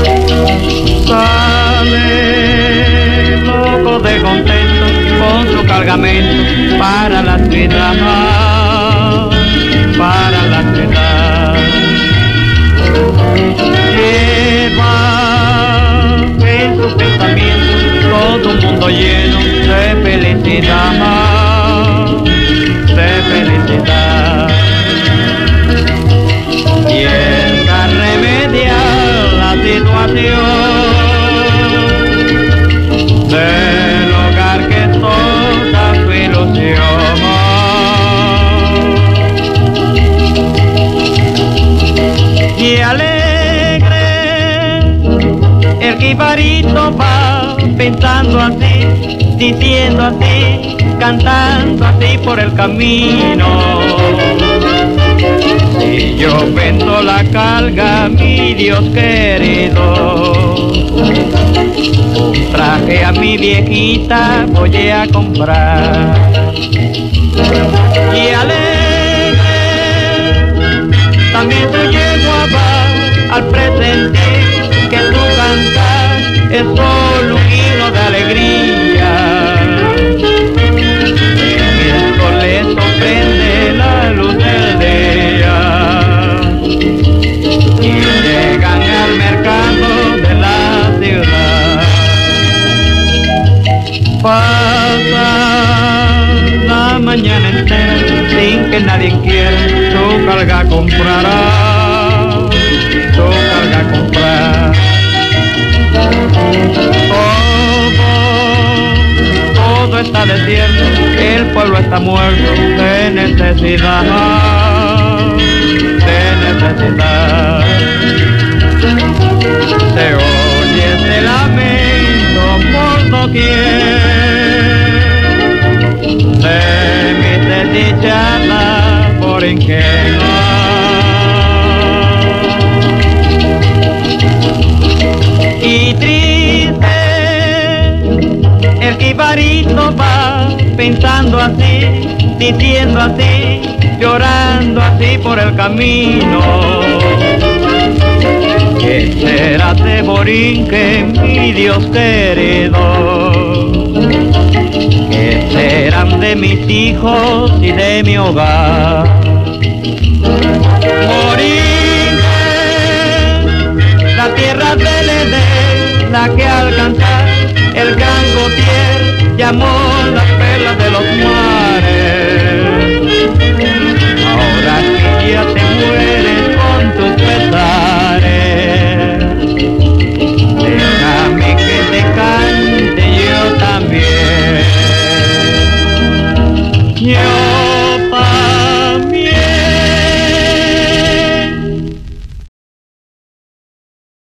Sale loco de contento con su cargamento para la ciudad, para la ciudad. Lleva en su pensamiento todo un mundo lleno de felicidad, de felicidad. Piensa remediar la situación del hogar que es toda su ilusión. Y alegre el jibarito va pensando así, diciendo así, cantando así por el camino. Si yo vendo la carga, mi Dios querido, un traje a mi viejita voy a comprar. Y alegre también tu yegua va al presentir que tu cantar es solo un himno de alegría. El miércoles sorprende la luz del día y llegan al mercado de la ciudad. Pasa la mañana entera sin que nadie quiera su carga comprará, su carga comprar. Todo está desierto, el pueblo está muerto de necesidad, de necesidad. Se oye ese lamento por doquier de mi desdichada por ingenua. Y triste el jibarito va pensando así, diciendo así, llorando así por el camino. ¿Qué será de Borinquen, mi Dios querido? ¿Qué serán de mis hijos y de mi hogar? Borinquen, la tierra del Edén, la que al cantar el gran Gautier llamó las perlas de los muertos.